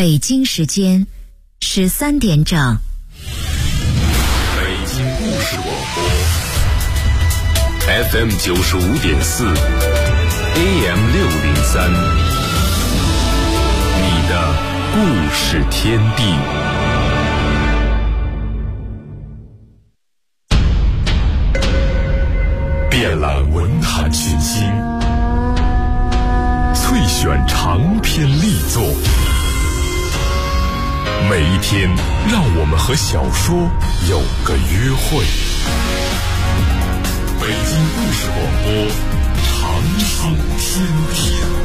北京时间13点整。 北京故事广播 FM 95.4 AM 603，你的故事天地。遍览文坛群星，萃选长篇力作。每一天，让我们和小说有个约会。北京故事广播，长寿天地。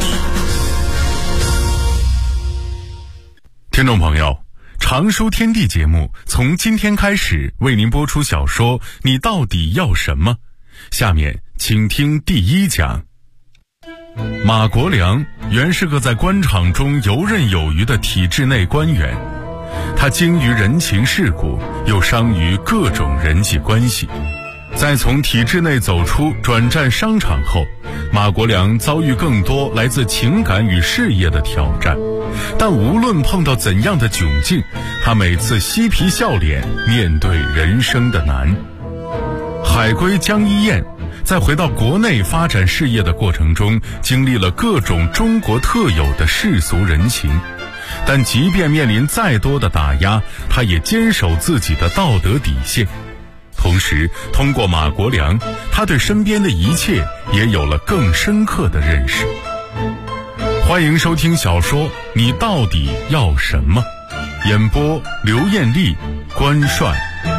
听众朋友，长收天地节目从今天开始为您播出小说《你到底要什么》。下面请听第一讲。马国良原是个在官场中游刃有余的体制内官员，他精于人情世故，又商于各种人际关系。在从体制内走出转战商场后，马国良遭遇更多来自情感与事业的挑战，但无论碰到怎样的窘境，他每次嬉皮笑脸面对人生的难。海归江一燕在回到国内发展事业的过程中，经历了各种中国特有的世俗人情，但即便面临再多的打压，他也坚守自己的道德底线。同时，通过马国良，他对身边的一切也有了更深刻的认识。欢迎收听小说《你到底要什么》，演播刘艳丽、关帅。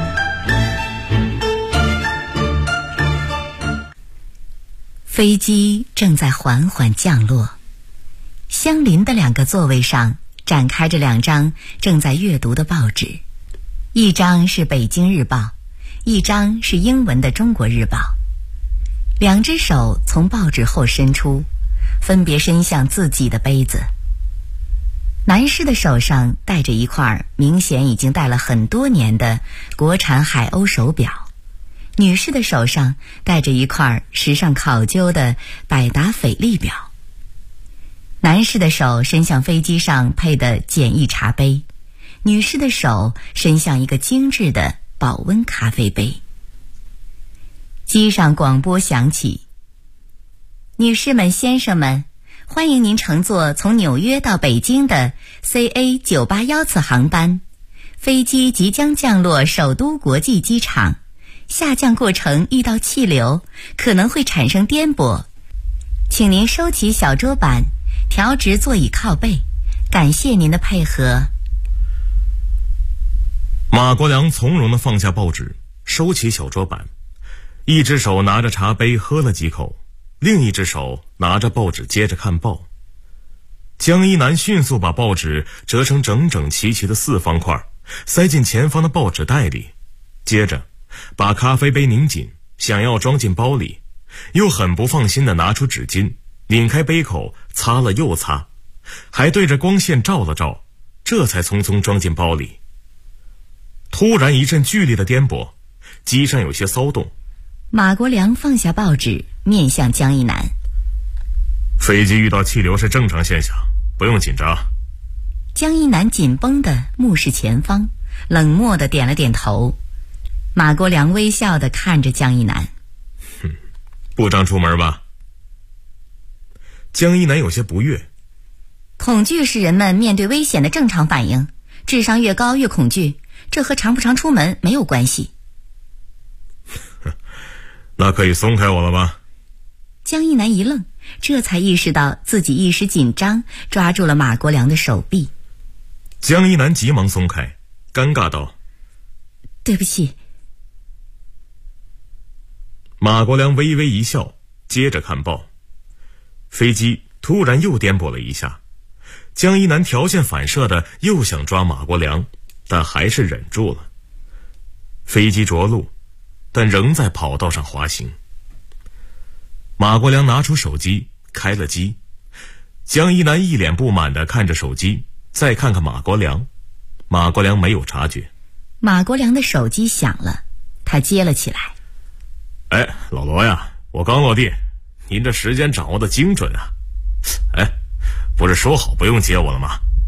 飞机正在缓缓降落，相邻的两个座位上展开着两张正在阅读的报纸，一张是北京日报，一张是英文的中国日报。两只手从报纸后伸出，分别伸向自己的杯子。男士的手上戴着一块明显已经戴了很多年的国产海鸥手表，女士的手上戴着一块时尚考究的百达翡丽表。男士的手伸向飞机上配的简易茶杯，女士的手伸向一个精致的保温咖啡杯。机上广播响起：女士们、先生们，欢迎您乘坐从纽约到北京的 CA981 次航班，飞机即将降落首都国际机场，下降过程遇到气流，可能会产生颠簸，请您收起小桌板，调直座椅靠背，感谢您的配合。 马国良从容地放下报纸，收起小桌板，一只手拿着茶杯喝了几口，另一只手拿着报纸接着看报。江一南迅速把报纸折成整整齐齐的四方块，塞进前方的报纸袋里，接着把咖啡杯拧紧，想要装进包里，又很不放心地拿出纸巾，拧开杯口，擦了又擦，还对着光线照了照，这才匆匆装进包里。突然一阵剧烈的颠簸，机上有些骚动。 马国良放下报纸，面向江一南： 飞机遇到气流是正常现象，不用紧张。 江一南紧绷地目视前方，冷漠地点了点头。马国良微笑地看着江一南： 不常出门吧？江一南有些不悦。 恐惧是人们面对危险的正常反应，智商越高越恐惧，这和常不常出门没有关系。 那可以松开我了吧？ 江一南一愣，这才意识到自己一时紧张，抓住了马国良的手臂。 江一南急忙松开，尴尬道： 对不起。 马国良微微一笑，接着看报。飞机突然又颠簸了一下，江一南条件反射的又想抓马国良，但还是忍住了。飞机着陆，但仍在跑道上滑行。马国良拿出手机，开了机。江一南一脸不满地看着手机，再看看马国良。马国良没有察觉。 马国良的手机响了，他接了起来。 哎，老罗呀，我刚落地，您这时间掌握的精准啊。哎，不是说好不用接我了吗？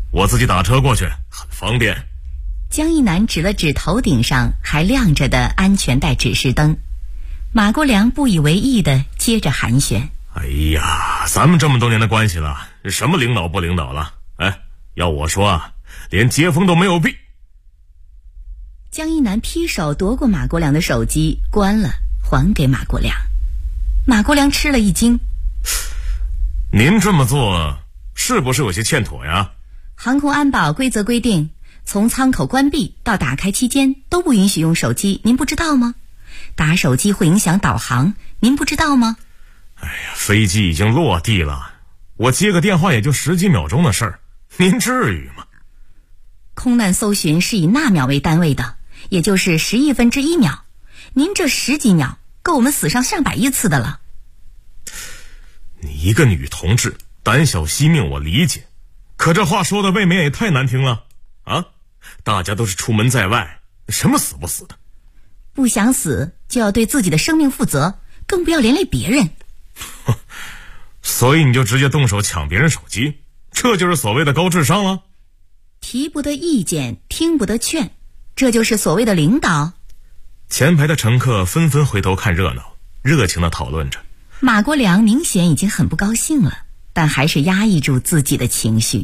我自己打车过去，很方便。 江一南指了指头顶上还亮着的安全带指示灯。马国良不以为意地接着寒暄： 哎呀，咱们这么多年的关系了，什么领导不领导了？哎，要我说啊，连接风都没有必。 江一南劈手夺过马国良的手机，关了，还给马国良。马国良吃了一惊： 您这么做是不是有些欠妥呀？ 航空安保规则规定，从舱口关闭到打开期间都不允许用手机，您不知道吗？打手机会影响导航，您不知道吗？ 哎呀，飞机已经落地了，我接个电话也就10几秒钟的事儿，您至于吗？ 空难搜寻是以纳秒为单位的，也就是10亿分之1秒。您这10几秒够我们死上上百亿次的了。 你一个女同志胆小惜命，我理解，可这话说的未免也太难听了啊！大家都是出门在外，什么死不死的？ 不想死就要对自己的生命负责，更不要连累别人。 所以你就直接动手抢别人手机，这就是所谓的高智商了？ 提不得意见，听不得劝，这就是所谓的领导？ 前排的乘客纷纷回头看热闹，热情地讨论着。 马国良明显已经很不高兴了，但还是压抑住自己的情绪。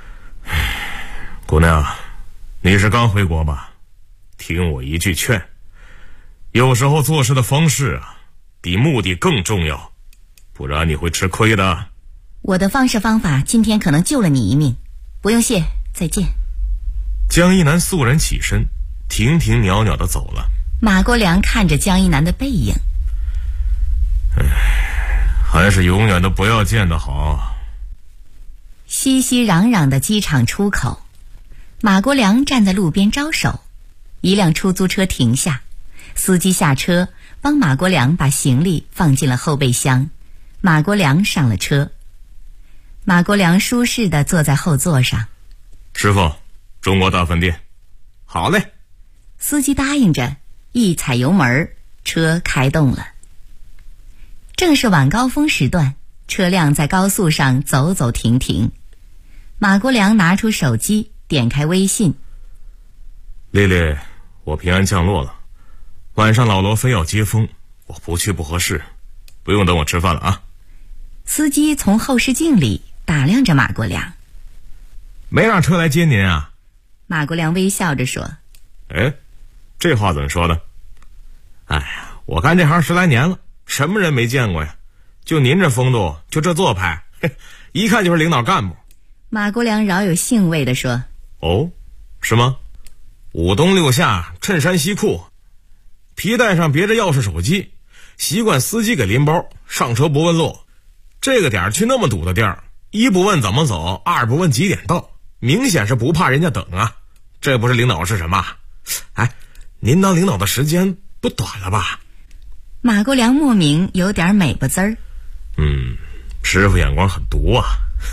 姑娘，你是刚回国吧？听我一句劝，有时候做事的方式啊，比目的更重要，不然你会吃亏的。 我的方式方法今天可能救了你一命，不用谢，再见。 江一南肃然起身，停停袅袅地走了。 马国良看着江一南的背影， 还是永远都不要见得好。 熙熙攘攘的机场出口，马国良站在路边招手，一辆出租车停下，司机下车帮马国良把行李放进了后备箱，马国良上了车。马国良舒适地坐在后座上。 师傅，中国大饭店。好嘞。 司机答应着，一踩油门，车开动了。正是晚高峰时段，车辆在高速上走走停停。马国良拿出手机，点开微信。 丽丽，我平安降落了，晚上老罗非要接风，我不去不合适，不用等我吃饭了啊。 司机从后视镜里打量着马国良。 没让车来接您啊？ 马国良微笑着说。 哎，这话怎么说的？哎呀，我干这行10来年了，什么人没见过呀？就您这风度，就这做派，一看就是领导干部。 马国良饶有兴味地说。 哦，是吗？5冬6夏，衬衫西裤，皮带上别着钥匙手机，习惯司机给拎包，上车不问路。这个点儿去那么堵的地儿，一不问怎么走，二不问几点到，明显是不怕人家等啊。这不是领导是什么？哎，您当领导的时间不短了吧？ 马国良莫名有点美不滋儿。 师傅眼光很毒啊。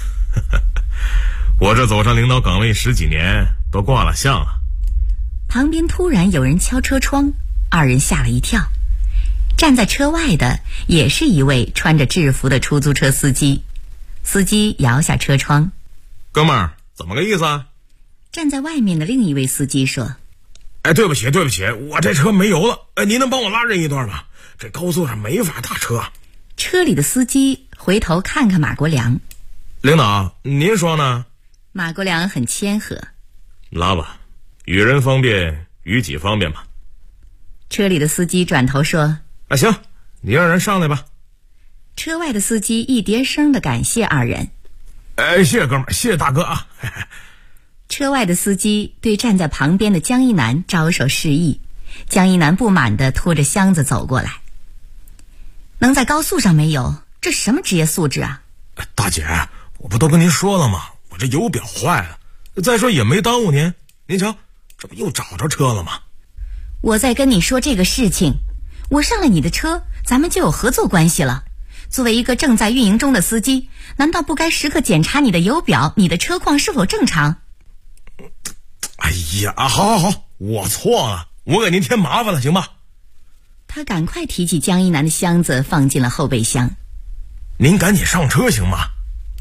我这走上领导岗位10几年，都挂了相了。 旁边突然有人敲车窗，二人吓了一跳。站在车外的也是一位穿着制服的出租车司机。司机摇下车窗。 哥们儿，怎么个意思啊？ 站在外面的另一位司机说。 哎，对不起，我这车没油了，您能帮我拉人一段吗？这高速上没法打车。 车里的司机回头看看马国良。 领导，您说呢？ 马国良很谦和。 拉吧，与人方便，与己方便吧。 车里的司机转头说。 行，你让人上来吧。 车外的司机一叠声地感谢二人。 谢谢哥们儿，谢谢大哥啊。 车外的司机对站在旁边的江一南招手示意，江一南不满地拖着箱子走过来。能在高速上没油，这什么职业素质啊？ 大姐，我不都跟您说了吗？我这油表坏了，再说也没耽误您。您瞧，这不又找着车了吗？ 我在跟你说这个事情，我上了你的车，咱们就有合作关系了。作为一个正在运营中的司机，难道不该时刻检查你的油表，你的车况是否正常？ 哎呀，好，我错了，我给您添麻烦了，行吧？ 他赶快提起江一南的箱子放进了后备箱。 您赶紧上车行吗？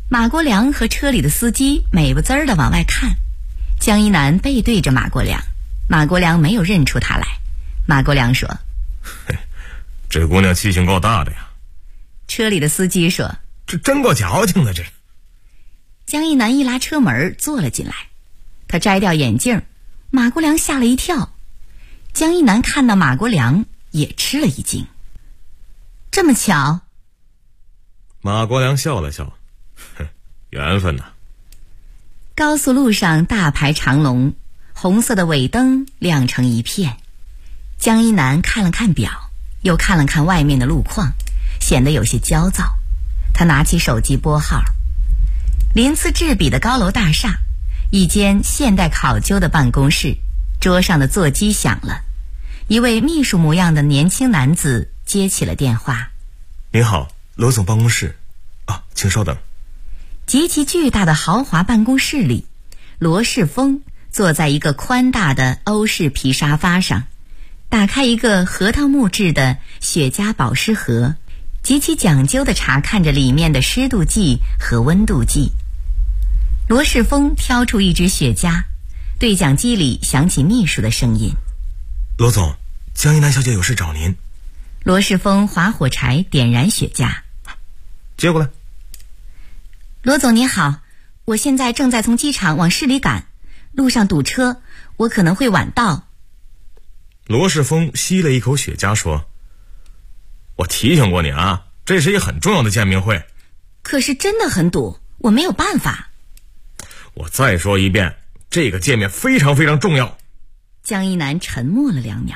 马国良和车里的司机美不滋儿地往外看，江一南背对着马国良，马国良没有认出他来。马国良说： 这姑娘气性够大的呀。 车里的司机说： 这真够矫情的这。 江一南一拉车门坐了进来，他摘掉眼镜，马国良吓了一跳。江一南看到马国良也吃了一惊。这么巧？ 马国良笑了笑，缘分呐。 高速路上大排长龙，红色的尾灯亮成一片。江一南看了看表，又看了看外面的路况，显得有些焦躁。他拿起手机拨号。鳞次栉比的高楼大厦，一间现代考究的办公室，桌上的座机响了，一位秘书模样的年轻男子接起了电话。 您好，罗总办公室。请稍等。 极其巨大的豪华办公室里，罗世峰坐在一个宽大的欧式皮沙发上，打开一个核桃木质的雪茄保湿盒，极其讲究地查看着里面的湿度计和温度计。罗世峰挑出一支雪茄，对讲机里响起秘书的声音： 罗总，江一南小姐有事找您。 罗世峰划火柴点燃雪茄。 接过来。 罗总您好，我现在正在从机场往市里赶，路上堵车，我可能会晚到。 罗世峰吸了一口雪茄说：我提醒过你啊，这是一个很重要的见面会。 可是真的很堵，我没有办法。 我再说一遍，这个见面非常非常重要。 江一南沉默了2秒。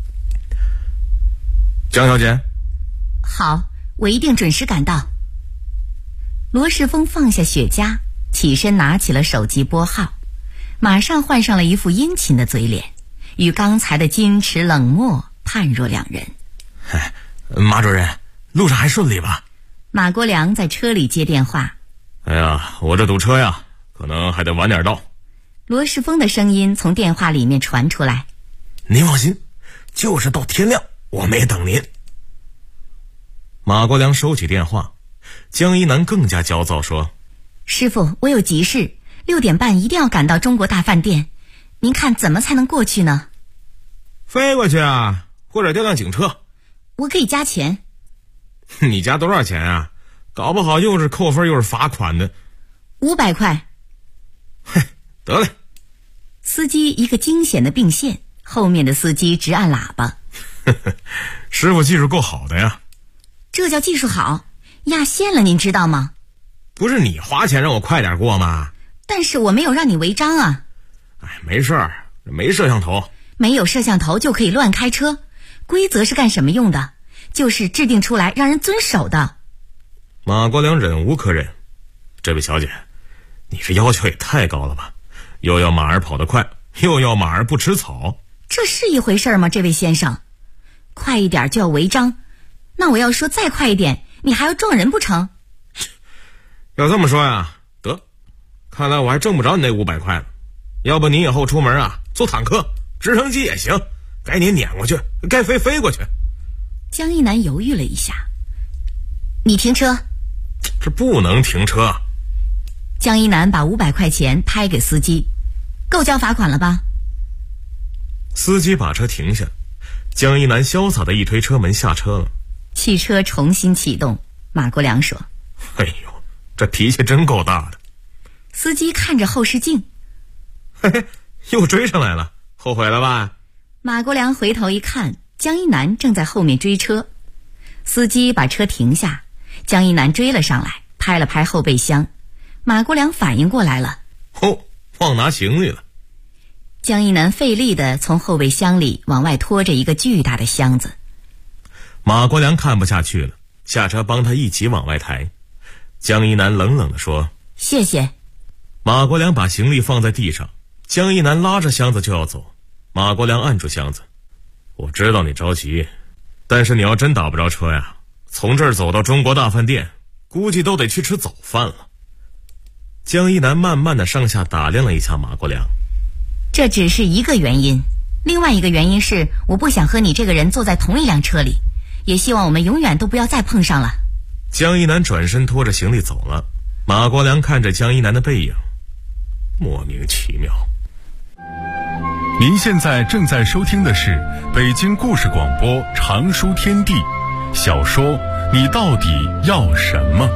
江小姐。 好，我一定准时赶到。罗世峰放下雪茄，起身拿起了手机拨号，马上换上了一副殷勤的嘴脸，与刚才的矜持冷漠判若两人。 马主任，路上还顺利吧？ 马国良在车里接电话。 哎呀，我这堵车呀，可能还得晚点到。 罗世峰的声音从电话里面传出来。 您放心，就是到天亮，我们也等您。 马国良收起电话，江一南更加焦躁说： 师傅，我有急事，6点半一定要赶到中国大饭店，您看怎么才能过去呢？ 飞过去啊，或者调辆警车。 我可以加钱。 你加多少钱啊？搞不好又是扣分又是罚款的。 500块。 得嘞。 司机一个惊险的并线，后面的司机直按喇叭。 师傅技术够好的呀。 这叫技术好，压线了您知道吗？ 不是你花钱让我快点过吗？ 但是我没有让你违章啊。 没事儿，没摄像头。 没有摄像头就可以乱开车，规则是干什么用的？就是制定出来让人遵守的。 马国良忍无可忍，这位小姐，你这要求也太高了吧，又要马儿跑得快，又要马儿不吃草。 这是一回事吗？这位先生，快一点就要违章，那我要说再快一点，你还要撞人不成？ 要这么说呀，得，看来我还挣不着你那500块了。要不你以后出门啊，坐坦克、直升机也行，该你撵过去，该飞过去。 江一南犹豫了一下，你停车。 这不能停车。 江一南把500块钱拍给司机，够交罚款了吧？ 司机把车停下，江一南潇洒的一推车门下车了。 汽车重新启动。马国良说： 哎呦，这脾气真够大的。 司机看着后视镜， 又追上来了，后悔了吧？ 马国良回头一看，江一南正在后面追车。司机把车停下，江一南追了上来，拍了拍后备箱。马国良反应过来了， 忘拿行李了。 江一南费力地从后备箱里往外拖着一个巨大的箱子。 马国良看不下去了，下车帮他一起往外抬。江一南冷冷地说： 谢谢。 马国良把行李放在地上，江一南拉着箱子就要走。马国良按住箱子：我知道你着急，但是你要真打不着车呀，从这儿走到中国大饭店，估计都得去吃早饭了。江一南慢慢地上下打量了一下马国良。 这只是一个原因，另外一个原因是我不想和你这个人坐在同一辆车里，也希望我们永远都不要再碰上了。 江一南转身拖着行李走了。 马国良看着江一南的背影，莫名其妙。 您现在正在收听的是北京故事广播长书天地小说《你到底要什么》。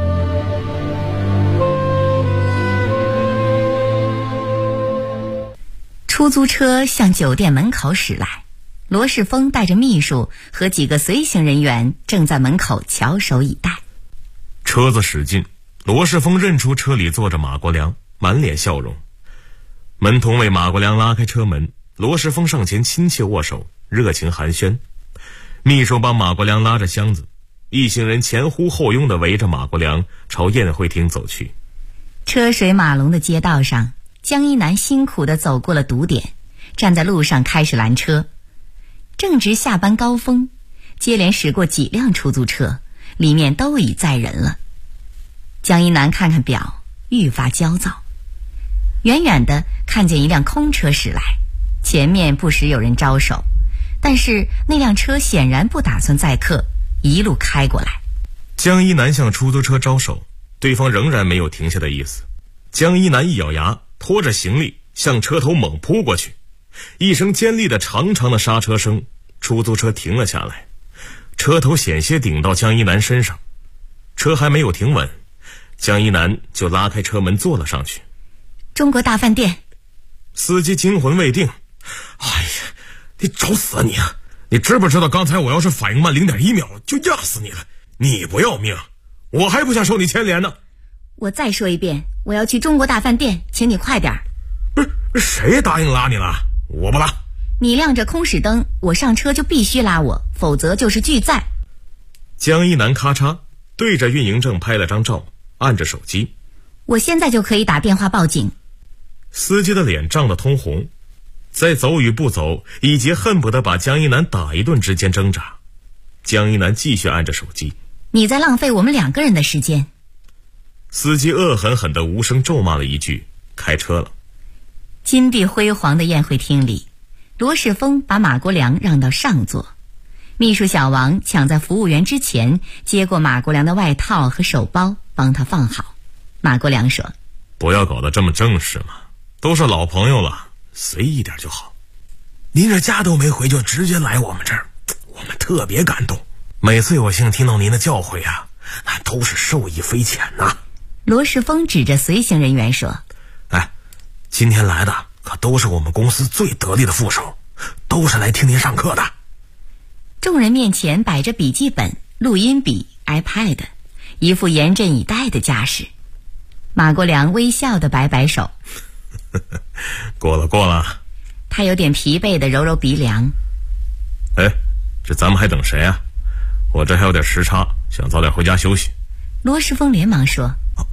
出租车向酒店门口驶来，罗世峰带着秘书和几个随行人员正在门口翘首以待。 车子驶近，罗世峰认出车里坐着马国良，满脸笑容。门童为马国良拉开车门，罗世峰上前亲切握手，热情寒暄。秘书帮马国良拉着箱子，一行人前呼后拥地围着马国良朝宴会厅走去。 车水马龙的街道上，江一南辛苦地走过了堵点，站在路上开始拦车。正值下班高峰，接连驶过几辆出租车，里面都已载人了。江一南看看表，愈发焦躁。远远地看见一辆空车驶来，前面不时有人招手，但是那辆车显然不打算载客，一路开过来。 江一南向出租车招手，对方仍然没有停下的意思。江一南一咬牙，拖着行李向车头猛扑过去，一声尖利的长长的刹车声，出租车停了下来，车头险些顶到江一南身上。车还没有停稳，江一南就拉开车门坐了上去。 中国大饭店。 司机惊魂未定，哎呀，你找死啊你啊！你知不知道刚才我要是反应慢0.1秒就压死你了？你不要命，我还不想受你牵连呢。 我再说一遍，我要去中国大饭店，请你快点。 不是，谁答应拉你了？我不拉。 你亮着空驶灯，我上车就必须拉我，否则就是拒载。 江一南咔嚓对着运营证拍了张照，按着手机。 我现在就可以打电话报警。 司机的脸涨得通红，在走与不走以及恨不得把江一南打一顿之间挣扎。江一南继续按着手机。 你在浪费我们2个人的时间。 司机恶狠狠地无声咒骂了一句，开车了。 金碧辉煌的宴会厅里，罗世峰把马国良让到上座，秘书小王抢在服务员之前接过马国良的外套和手包，帮他放好。马国良说： 不要搞得这么正式嘛，都是老朋友了，随意点就好。 您这家都没回就直接来我们这儿，我们特别感动。每次有幸听到您的教诲啊，那都是受益匪浅呐。 罗世峰指着随行人员说： 哎，今天来的可都是我们公司最得力的副手，都是来听您上课的。 众人面前摆着笔记本、录音笔、iPad， 一副严阵以待的架势。马国良微笑地摆摆手过了。 他有点疲惫地揉揉鼻梁。 哎，这咱们还等谁啊？我这还有点时差，想早点回家休息。 罗世峰连忙说：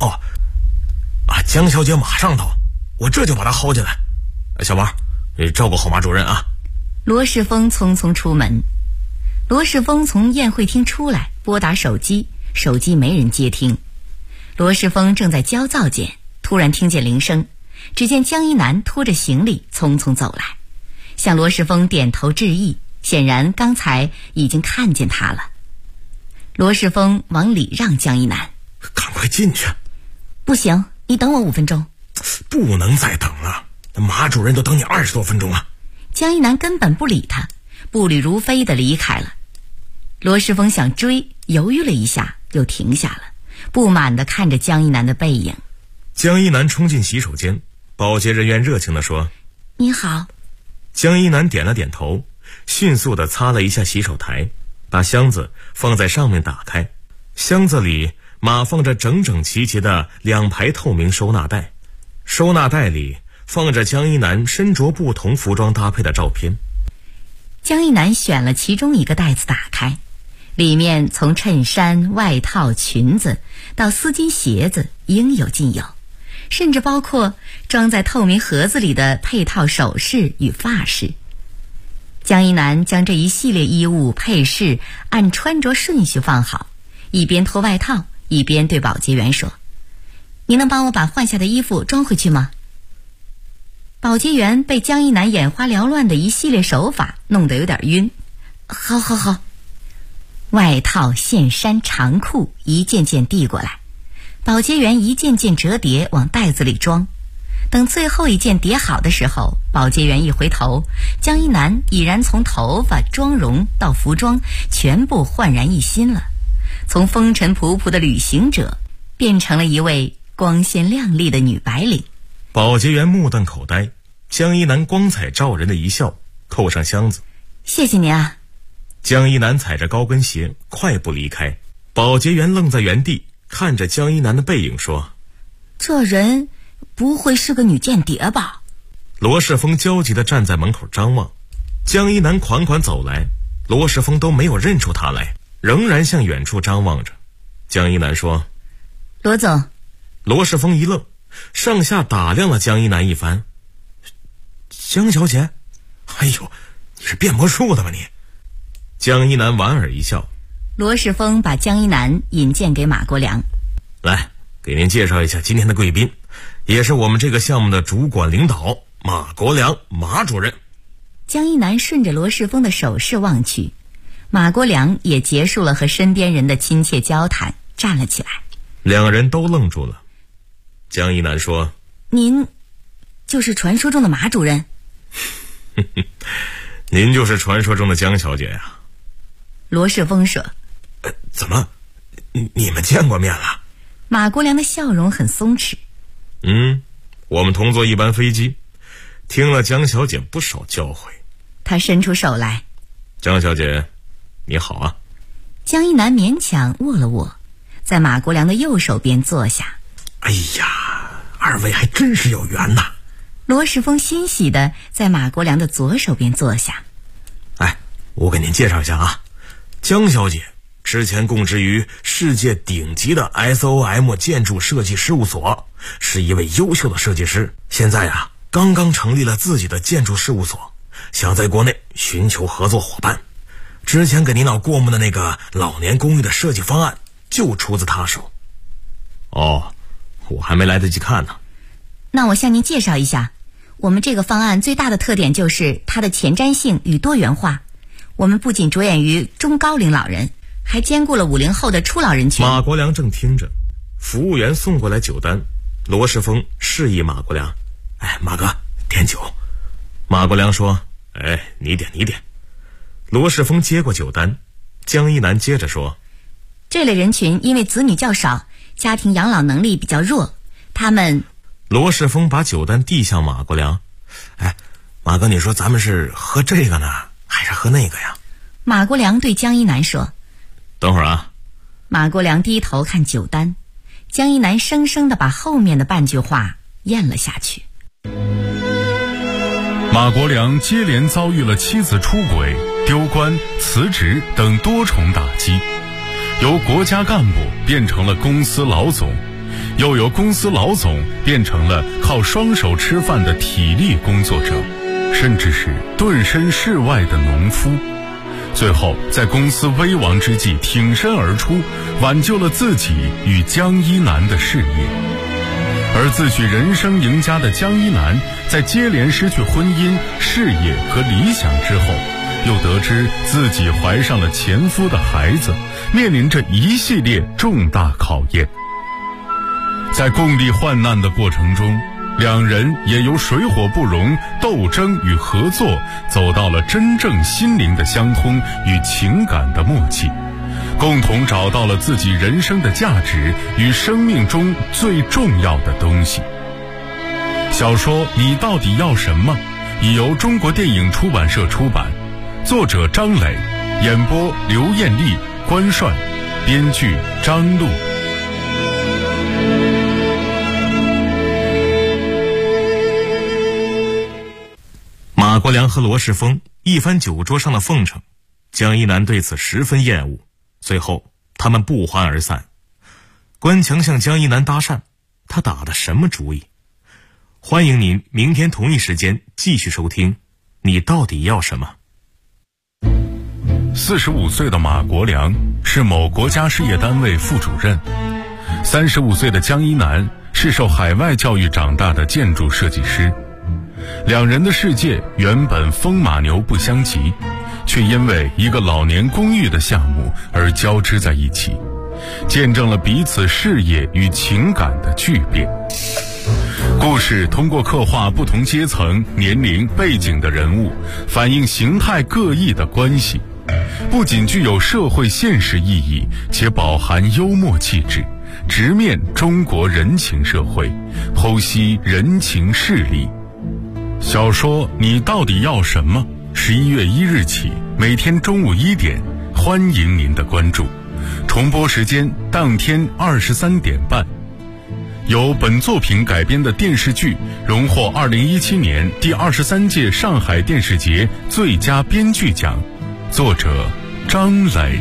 江小姐马上到，我这就把她薅进来。小王，你照顾好马主任啊。 罗世峰匆匆出门。罗世峰从宴会厅出来，拨打手机，手机没人接听。罗世峰正在焦躁间，突然听见铃声，只见江一南拖着行李匆匆走来，向罗世峰点头致意，显然刚才已经看见他了。罗世峰往里让江一南： 赶快进去。 不行，你等我5分钟。 不能再等了，马主任都等你20多分钟了。 江一南根本不理他，步履如飞地离开了。罗世峰想追，犹豫了一下，又停下了，不满地看着江一南的背影。 江一南冲进洗手间，保洁人员热情地说： 你好。 江一南点了点头，迅速地擦了一下洗手台，把箱子放在上面打开。箱子里码放着整整齐齐的2排透明收纳袋，收纳袋里放着江一南身着不同服装搭配的照片。 江一南选了其中一个袋子打开，里面从衬衫、外套、裙子到丝巾鞋子应有尽有，甚至包括装在透明盒子里的配套首饰与发饰。江一南将这一系列衣物配饰按穿着顺序放好，一边脱外套一边对保洁员说：你能帮我把换下的衣服装回去吗？保洁员被江一南眼花缭乱的一系列手法弄得有点晕。好。外套、线衫、长裤一件件递过来， 保洁员一件件折叠往袋子里装。等最后一件叠好的时候，保洁员一回头，江一南已然从头发、妆容到服装全部焕然一新了，从风尘仆仆的旅行者变成了一位光鲜亮丽的女白领。 保洁员目瞪口呆，江一南光彩照人的一笑，扣上箱子。 谢谢您啊。 江一南踩着高跟鞋快步离开，保洁员愣在原地，看着江一南的背影说： 这人不会是个女间谍吧？ 罗世峰焦急地站在门口张望，江一南款款走来，罗世峰都没有认出他来，仍然向远处张望着。江一南说： 罗总。 罗世峰一愣，上下打量了江一南一番。江小姐？哎呦，你是变魔术的吧你？江一南莞尔一笑。 罗世峰把江一南引荐给马国良。 来，给您介绍一下今天的贵宾，也是我们这个项目的主管领导马国良，马主任。 江一南顺着罗世峰的手势望去，马国良也结束了和身边人的亲切交谈，站了起来。 两人都愣住了。江一南说： 您就是传说中的马主任？ 您就是传说中的江小姐呀。 罗世峰说： 怎么你们见过面了？ 马国良的笑容很松弛。 我们同坐一班飞机，听了江小姐不少教诲。 他伸出手来。 江小姐你好啊。 江一南勉强握了握，在马国良的右手边坐下。 哎呀，二位还真是有缘呐。 罗世峰欣喜地在马国良的左手边坐下。 哎，我给您介绍一下啊，江小姐之前供职于世界顶级的 SOM 建筑设计事务所，是一位优秀的设计师。现在啊，刚刚成立了自己的建筑事务所，想在国内寻求合作伙伴。之前给您闹过目的那个老年公寓的设计方案，就出自他手。 哦，我还没来得及看呢。 那我向您介绍一下，我们这个方案最大的特点就是它的前瞻性与多元化。我们不仅着眼于中高龄老人，还兼顾了50后的初老人群。 马国良正听着，服务员送过来酒单，罗世峰示意马国良： 哎，马哥，点酒。 马国良说：哎，你点。罗世峰接过酒单，江一南接着说： 这类人群因为子女较少，家庭养老能力比较弱，他们…… 罗世峰把酒单递向马国良。 哎，马哥，你说咱们是喝这个呢，还是喝那个呀？ 马国良对江一南说。 等会儿啊。 马国良低头看酒单，江一南生生地把后面的半句话咽了下去。 马国良接连遭遇了妻子出轨、丢官、辞职等多重打击，由国家干部变成了公司老总，又由公司老总变成了靠双手吃饭的体力工作者，甚至是顿身事外的农夫。最后在公司危亡之际挺身而出，挽救了自己与江一南的事业。而自诩人生赢家的江一南，在接连失去婚姻、事业和理想之后，又得知自己怀上了前夫的孩子，面临着一系列重大考验。在共历患难的过程中，两人也由水火不容、斗争与合作，走到了真正心灵的相通与情感的默契，共同找到了自己人生的价值与生命中最重要的东西。小说《你到底要什么》已由中国电影出版社出版，作者张磊，演播刘艳丽、关帅，编剧张璐。 马国良和罗世峰一番酒桌上的奉承，江一南对此十分厌恶。最后他们不欢而散。关强向江一南搭讪，他打的什么主意？欢迎您明天同一时间继续收听《你到底要什么》。 45岁的马国良是某国家事业单位副主任，35岁的江一南是受海外教育长大的建筑设计师。两人的世界原本风马牛不相及，却因为一个老年公寓的项目而交织在一起， 见证了彼此事业与情感的巨变。故事通过刻画不同阶层、年龄、背景的人物，反映形态各异的关系，不仅具有社会现实意义，且饱含幽默气质，直面中国人情社会，剖析人情势力。小说《你到底要什么》11月1日起，每天中午1点，欢迎您的关注。重播时间当天23点半。由本作品改编的电视剧荣获2017年第23届上海电视节最佳编剧奖，作者张磊。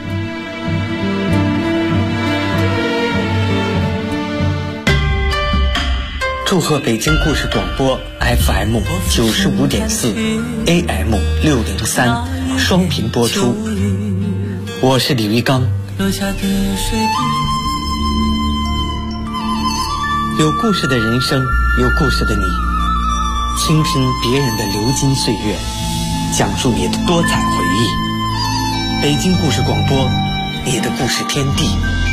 祝贺北京故事广播 FM 95.4 AM 603双频播出。我是李玉刚。有故事的人生，有故事的你，倾听别人的流金岁月，讲述你的多彩回忆。北京故事广播，你的故事天地。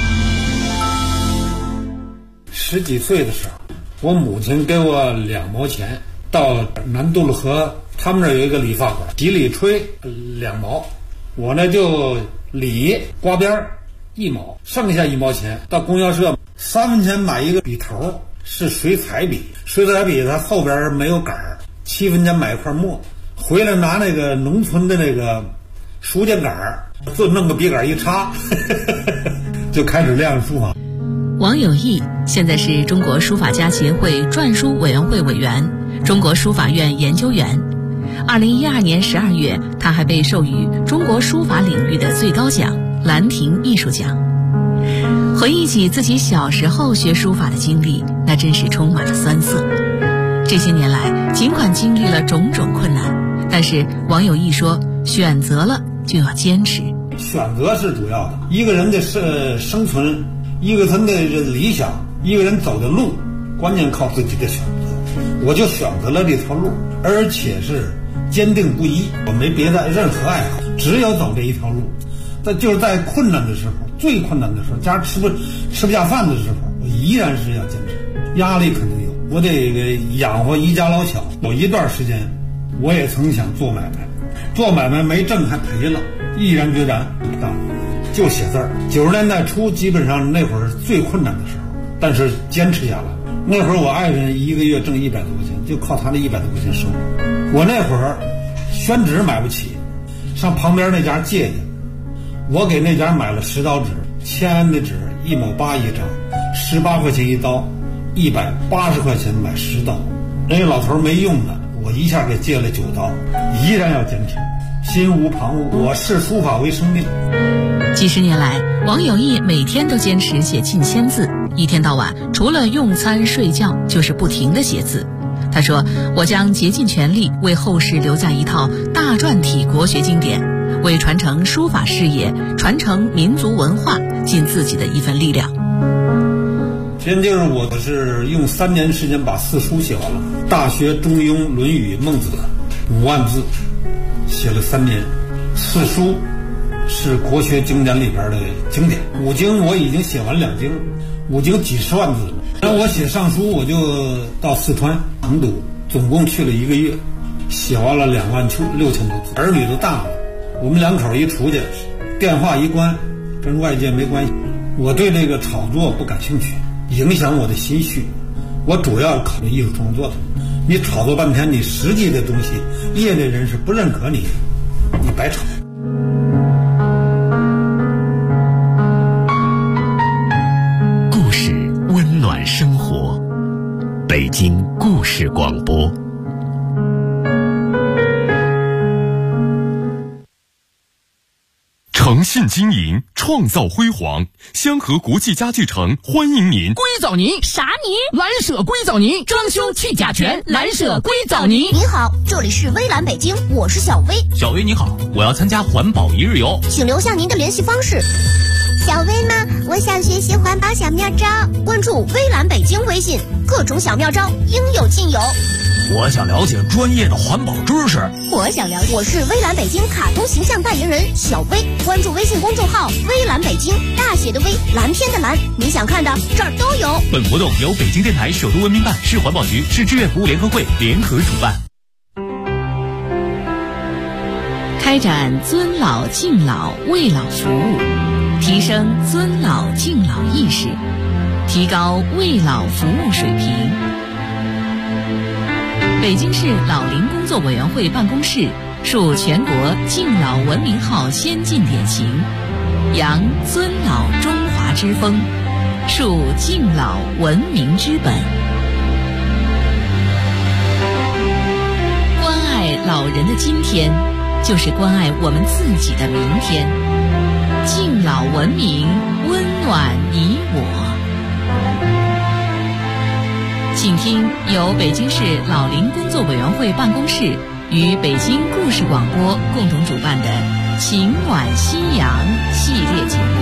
10几岁的时候，我母亲给我2毛钱，到南渡路河，他们那儿有一个理发馆，几里吹2毛，我呢就理刮边1毛，剩下1毛钱到供销社3分钱买一个笔头，是水彩笔，水彩笔它后边没有杆，7分钱买一块墨，回来拿那个农村的那个书架杆，就弄个笔杆一插就开始练书法。 王有义现在是中国书法家协会篆书委员会委员、中国书法院研究员。2012年12月，他还被授予中国书法领域的最高奖兰亭艺术奖。回忆起自己小时候学书法的经历，那真是充满了酸涩。这些年来，尽管经历了种种困难，但是王有义说，选择了就要坚持。 选择是主要的，一个人的生存，一个人的理想，一个人走的路，关键靠自己的选择。我就选择了这条路，而且是坚定不移，我没别的任何爱好，只有走这一条路。就是在困难的时候，最困难的时候，家吃不下饭的时候，我依然是要坚持。压力肯定有，我得养活一家老小。有一段时间，我也曾想做买卖，做买卖没挣还赔了，毅然决然不干，就写字儿。90年代初，基本上那会儿最困难的时候，但是坚持下来。那会儿我爱人一个月挣100多块钱，就靠他那100多块钱生活。我那会儿宣纸买不起，上旁边那家借去。我给那家买了10刀纸，签的纸1毛8一张，18块钱一刀，180块钱买10刀。那个老头没用的，我一下给借了9刀，依然要坚持，心无旁骛。我视书法为生命。 几十年来，王有义每天都坚持写近1000字，一天到晚除了用餐睡觉，就是不停地写字。他说：“我将竭尽全力为后世留下一套大篆体国学经典，为传承书法事业、传承民族文化尽自己的一份力量。” 先就是我是用3年时间把4书写完了，《大学》《中庸》《论语》《孟子》5万字，写了3年。4书是国学经典里边的经典，5经我已经写完2经，5经几十万字了。然后我写上书，我就到四川成都，总共去了1个月，写完了26000多字。儿女都大了，我们2口一出去，电话一关，跟外界没关系。我对这个炒作不感兴趣，影响我的心绪。我主要考虑艺术创作的。你炒作半天，你实际的东西，业内人士不认可你，你白炒。 故事温暖生活，北京故事广播。诚信经营，创造辉煌。香河国际家具城欢迎您。 硅藻泥啥泥？蓝舍硅藻泥，装修去甲醛，蓝舍硅藻泥。 你好，这里是微蓝北京，我是小薇。 小薇你好，我要参加环保1日游， 请留下您的联系方式。小薇吗？我想学习环保小妙招，关注微蓝北京微信，各种小妙招应有尽有。 我想了解专业的环保知识。 我想了解。我是微蓝北京卡通形象代言人小薇，关注微信公众号微蓝北京，大写的微，蓝天的蓝，你想看的这儿都有。 本活动由北京电台首都文明办、市环保局、市志愿服务联合会联合主办。 开展尊老敬老为老服务，提升尊老敬老意识，提高为老服务水平。北京市老龄工作委员会办公室树全国敬老文明号先进典型，扬尊老中华之风，树敬老文明之本。关爱老人的今天，就是关爱我们自己的明天。敬老文明，温暖你我。请听由北京市老龄工作委员会办公室与北京故事广播共同主办的《情暖夕阳》系列节目。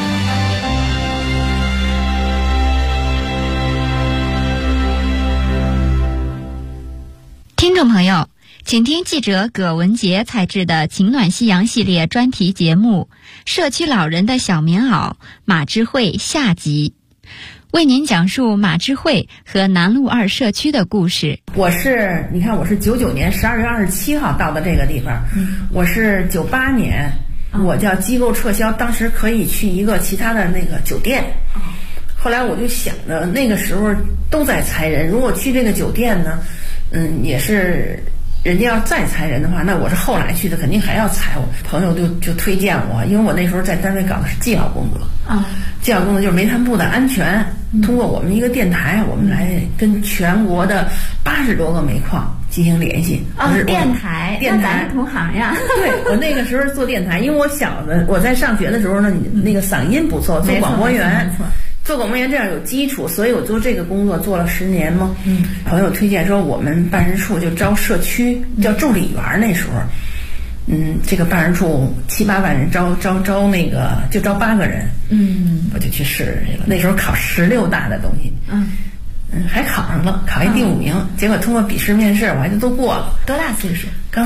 听众朋友，请听记者葛文杰采制的《情暖夕阳》系列专题节目《社区老人的小棉袄》马智慧下集，为您讲述马智慧和南路2社区的故事。 我是99年12月27号到的这个地方，我是98年，我叫机构撤销，当时可以去一个其他的那个酒店。后来我就想着那个时候都在裁人，如果去这个酒店呢，也是人家要再裁人的话，那我是后来去的，肯定还要裁我。朋友就推荐我，因为我那时候在单位搞的是技疗工作技疗工作就是煤炭部的安全，通过我们一个电台，我们来跟全国的80多个煤矿进行联系。 电台，那咱是同行呀。 对，我那个时候做电台，因为我在上学的时候呢，那个嗓音不错，做广播员。没错。做广播员这样有基础，所以我做这个工作做了10年嘛。朋友推荐说我们办事处就招社区叫助理员，那时候，这个办事处7、8万人招那个就招8个人。我就去试这个，那时候考16大的东西。还考上了，考一第5名，结果通过笔试面试，我还就都过了。 多大岁数？ 刚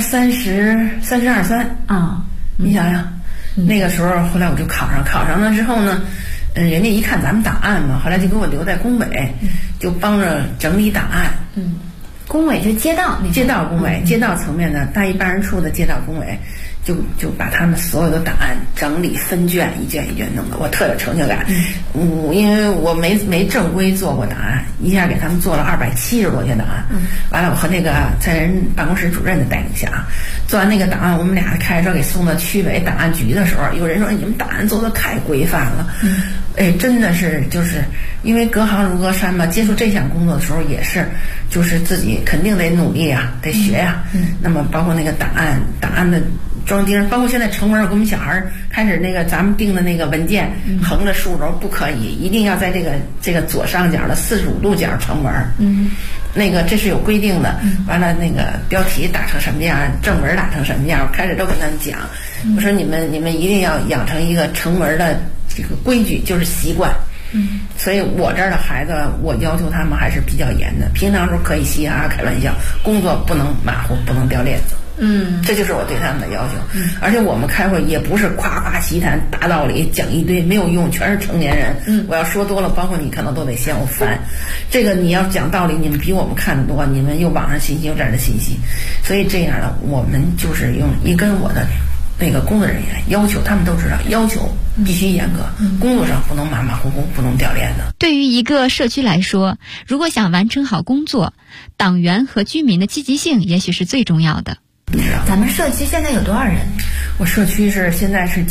32、33啊！你想想，那个时候后来我就考上了之后呢。人家一看咱们档案嘛，后来就给我留在工委，就帮着整理档案。 工委就街道工委，街道层面的大一办事处的街道工委，就把他们所有的档案整理分卷，一卷一卷弄的，我特有成就感。因为我没正规做过档案，一下给他们做了270多些档案。完了，我和那个在人办公室主任的带领下，做完那个档案，我们俩开车给送到区委档案局的时候，有人说你们档案做得太规范了。真的是就是因为隔行如隔山嘛，接触这项工作的时候也是，就是自己肯定得努力啊，得学呀。那么包括那个档案的装订，包括现在成文，我跟我们小孩开始那个咱们定的那个文件，横着竖轴不可以，一定要在这个左上角的45度角成文。那个这是有规定的。完了那个标题打成什么样，正文打成什么样，我开始都跟他们讲，我说你们一定要养成一个成文的这个规矩，就是习惯。所以我这儿的孩子，我要求他们还是比较严的，平常时候可以嘻嘻哈哈开玩笑，工作不能马虎，不能掉链子。这就是我对他们的要求。而且我们开会也不是夸夸其谈大道理讲一堆没有用，全是成年人。我要说多了，包括你可能都得嫌我烦。这个你要讲道理，你们比我们看得多，你们有网上信息，有这儿的信息，所以这样的我们就是跟我的那个工作人员要求，他们都知道要求必须严格，工作上不能马马虎虎，不能掉链子。 对于一个社区来说，如果想完成好工作，党员和居民的积极性也许是最重要的。 咱们社区现在有多少人？ 我社区现在是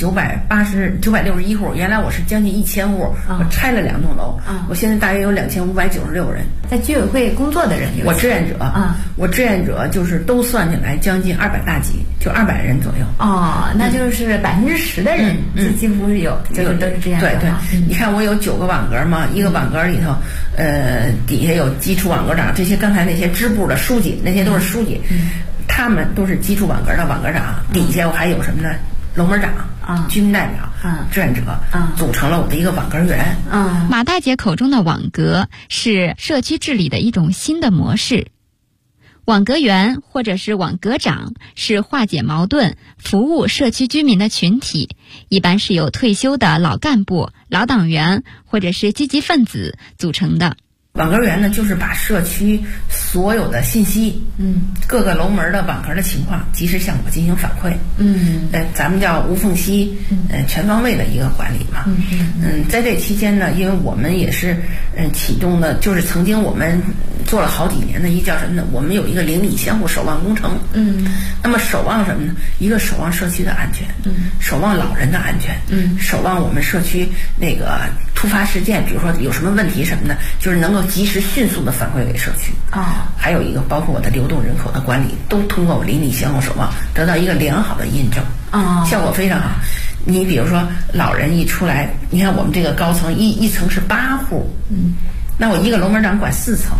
961户，原来我是将近1000户，我拆了2栋楼，我现在大约有2596人。 在居委会工作的人有？ 我志愿者我志愿者就是都算起来将近200大几，就200人左右。 那就是10%的人，几乎是有，就都是这样的。 对，你看我有9个网格嘛，一个网格里头，底下有基础网格长，这些刚才那些支部的书记，那些都是书记。他们都是基础网格的网格长，底下我还有什么呢？楼门长、居民代表、志愿者，组成了我的一个网格员。 马大姐口中的网格是社区治理的一种新的模式。 网格员或者是网格长是化解矛盾、服务社区居民的群体，一般是由退休的老干部、老党员或者是积极分子组成的。 网格员呢，就是把社区所有的信息，各个楼门的网格的情况，及时向我进行反馈，咱们叫无缝隙，全方位的一个管理嘛，在这期间呢，因为我们也是，启动的，就是曾经我们做了好几年的一叫什么呢？我们有一个邻里相互守望工程，那么守望什么呢？一个守望社区的安全，守望老人的安全，守望我们社区那个突发事件，比如说有什么问题什么的，就是能够及时迅速的反馈给社区。还有一个包括我的流动人口的管理，都通过我邻里相互守望得到一个良好的印证，效果非常好。你比如说老人一出来，你看我们这个高层一层是8户，那我一个楼门长管4层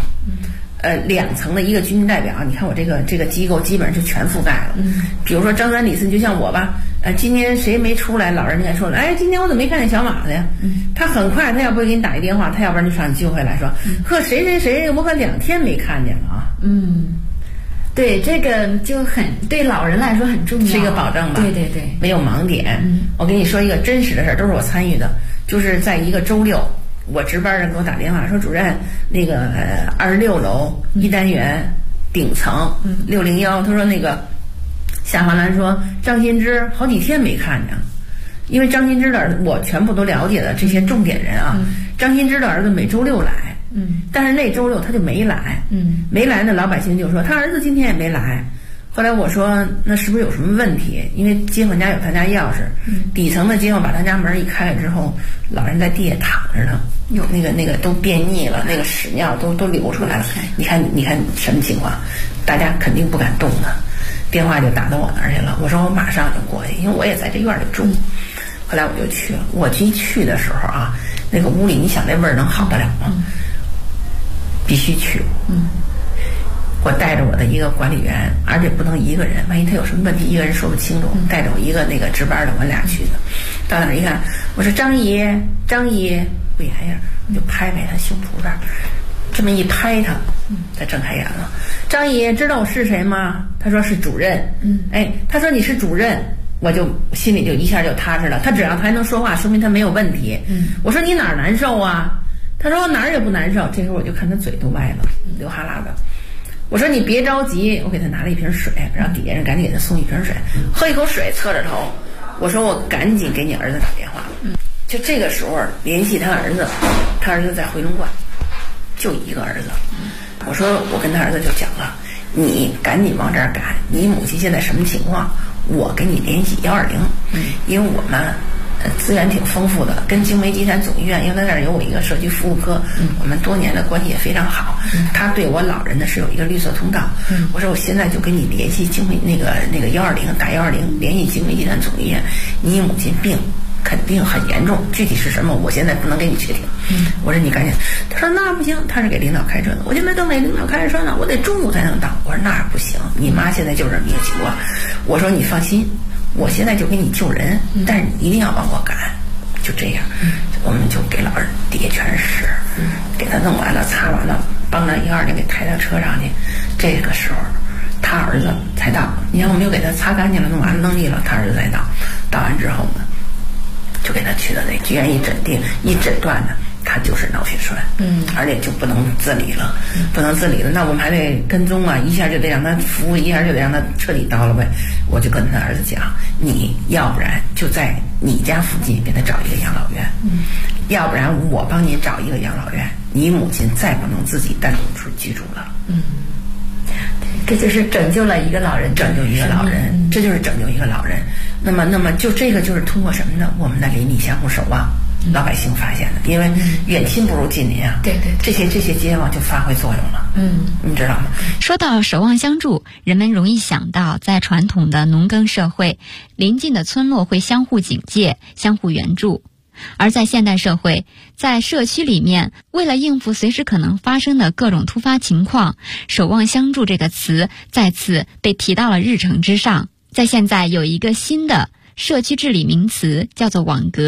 ，2层的一个居民代表，你看我这个机构基本上就全覆盖了。比如说张三李四，就像我吧，今天谁没出来，老人就该说了，哎，今天我怎么没看见小马子呀？他很快，他要不会给你打一电话，他要不然就上你救回来说，呵，谁我可2天没看见了啊。 对，这个就对老人来说很重要， 是一个保证吧？对，没有盲点。我跟你说一个真实的事儿，都是我参与的，就是在一个周六，我值班人给我打电话说，主任，那个26楼1单元顶层601，他说那个下华兰说张新之好几天没看见，因为张新之的儿子我全部都了解的这些重点人啊，张新之的儿子每周六来，但是那周六他就没来，没来呢，老百姓就说他儿子今天也没来。后来我说那是不是有什么问题？因为街坊家有他家钥匙，底层的街坊把他家门一开了之后，老人在地下躺着呢，那个都便秘了，那个屎尿都流出来了。你看什么情况？大家肯定不敢动的，电话就打到我那儿去了。我说我马上就过去，因为我也在这院里住。后来我就去了。我去的时候啊，那个屋里你想那味儿能好得了吗？必须去。我带着我的一个管理员，而且不能一个人，万一他有什么问题，一个人说不清楚，带着我一个那个值班的，我俩去的。到那儿一看，我说张姨，不言呀，就拍他胸脯这儿，这么一拍他睁开眼了。张姨，知道我是谁吗？他说是主任。他说你是主任，我就心里就一下就踏实了。他只要他还能说话，说明他没有问题。我说你哪儿难受啊？他说我哪儿也不难受。这时候我就看他嘴都歪了，流哈喇的。我说你别着急，我给他拿了一瓶水，让底下人赶紧给他送一瓶水，喝一口水，侧着头。我说我赶紧给你儿子打电话。就这个时候联系他儿子，他儿子在回龙观，就一个儿子。我说我跟他儿子就讲了，你赶紧往这儿赶，你母亲现在什么情况，我给你联系120，因为我们资源挺丰富的，跟京煤集团总医院，因为在那儿有我一个社区服务科，我们多年的关系也非常好。他对我老人呢是有一个绿色通道。我说我现在就跟你联系京煤那个120，打120，联系京煤集团总医院，你母亲病肯定很严重，具体是什么我现在不能给你确定。我说你赶紧。他说那不行，他是给领导开车的，我现在正给领导开着车呢，我得中午才能到。我说那不行，你妈现在就是这么一个情况。我说你放心，我现在就给你救人，但是你一定要帮我赶。就这样，我们就给老人底下全是屎，给他弄完了，擦完了，帮着120给抬到车上去。这个时候他儿子才到，你看我们又给他擦干净了，弄完了弄腻了，他儿子才到。到完之后呢，就给他去了那剧院一诊断呢，他就是脑血栓，而且就不能自理了，那我们还得跟踪啊，一下就得让他服务，一下就得让他彻底到了呗。我就跟他儿子讲，你要不然就在你家附近给他找一个养老院，要不然我帮你找一个养老院，你母亲再不能自己单独居住了。 这就是拯救了一个老人， 这就是拯救一个老人。那么就这个就是通过什么呢？我们的邻里相互守望，老百姓发现的，因为远亲不如近邻啊。对，这些街坊就发挥作用了。你知道吗？ 说到守望相助，人们容易想到在传统的农耕社会，邻近的村落会相互警戒、相互援助。而在现代社会，在社区里面，为了应付随时可能发生的各种突发情况，守望相助这个词再次被提到了日程之上。在现在有一个新的社区治理名词，叫做网格。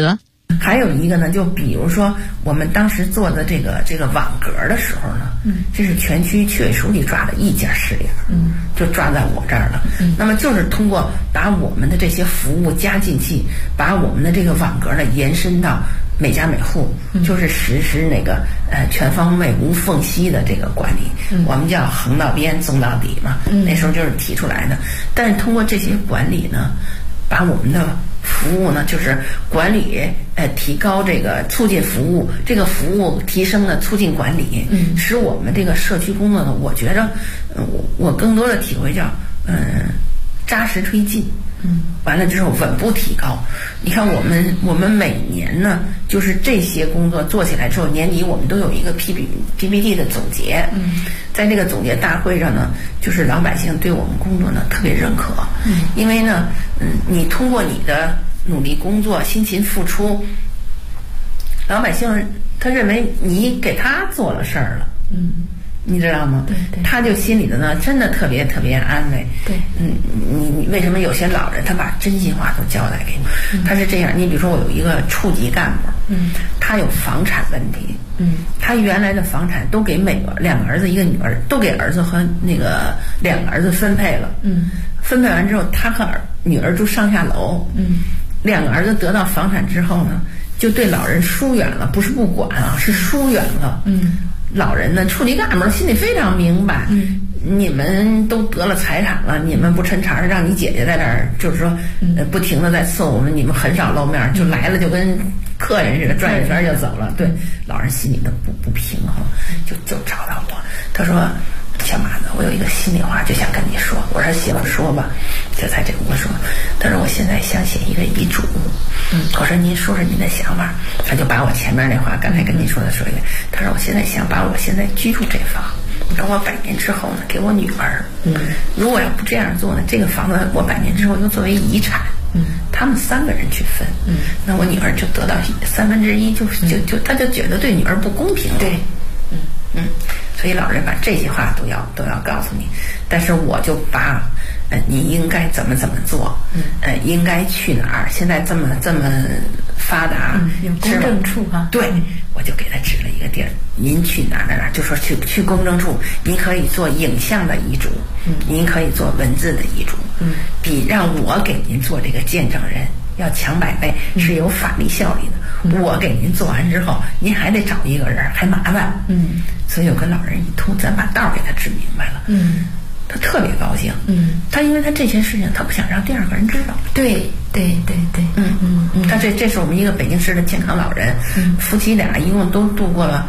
还有一个呢，就比如说我们当时做的这个网格的时候呢，这是全区区委书记抓的一家试点，就抓在我这儿了。那么就是通过把我们的这些服务加进去，把我们的这个网格呢延伸到每家每户，就是实施那个全方位无缝隙的这个管理，我们叫横到边纵到底嘛，那时候就是提出来的。但是通过这些管理呢，把我们的服务呢，就是管理提高这个促进服务，这个服务提升了促进管理，使我们这个社区工作呢，我觉着我更多的体会叫扎实推进。完了之后稳步提高。你看我们每年呢，就是这些工作做起来之后，年底我们都有一个 PPT 的总结。在这个总结大会上呢，就是老百姓对我们工作呢特别认可。因为呢，你通过你的努力工作、辛勤付出，老百姓他认为你给他做了事儿了。你知道吗？对，他就心里的呢，真的特别特别安慰。对，你为什么有些老人他把真心话都交代给你？他是这样，你比如说我有一个处级干部，他有房产问题，他原来的房产都给两个儿子一个女儿，都给儿子和那个两个儿子分配了，分配完之后，他和女儿住上下楼，两个儿子得到房产之后呢，就对老人疏远了，不是不管啊，是疏远了，老人呢，处级干部心里非常明白，你们都得了财产了，你们不抻茬让你姐姐在这儿，就是说，不停的在伺候我们，你们很少露面，就来了就跟客人似的转一圈就走了。对，老人心里的不平衡，就找到我，他说：“小马子，我有一个心里话就想跟你说。”我说：“行，说吧。”就在这个我说，他说：“我现在想写一个遗嘱。”我说：“您说说您的想法。”他就把我前面那话刚才跟您说的说一遍。他说：“我现在想把我现在居住这房，等我100年之后呢，给我女儿。如果要不这样做呢，这个房子我100年之后又作为遗产，他们3个人去分，那我女儿就得到1/3，就他就觉得对女儿不公平了。”对，所以老人把这些话都要告诉你，但是我就把你应该怎么做，应该去哪儿，现在这么发达， 有公证处哈， 对，我就给他指了一个地儿，您去哪儿，就说去公证处，您可以做影像的遗嘱，您可以做文字的遗嘱，比让我给您做这个见证人要强100倍，是有法律效力的。我给您做完之后，您还得找一个人，还麻烦。所以我跟老人一通，咱把道给他指明白了。他特别高兴。他因为他这些事情，他不想让第2个人知道。对。他这是我们一个北京市的健康老人，夫妻俩一共都度过了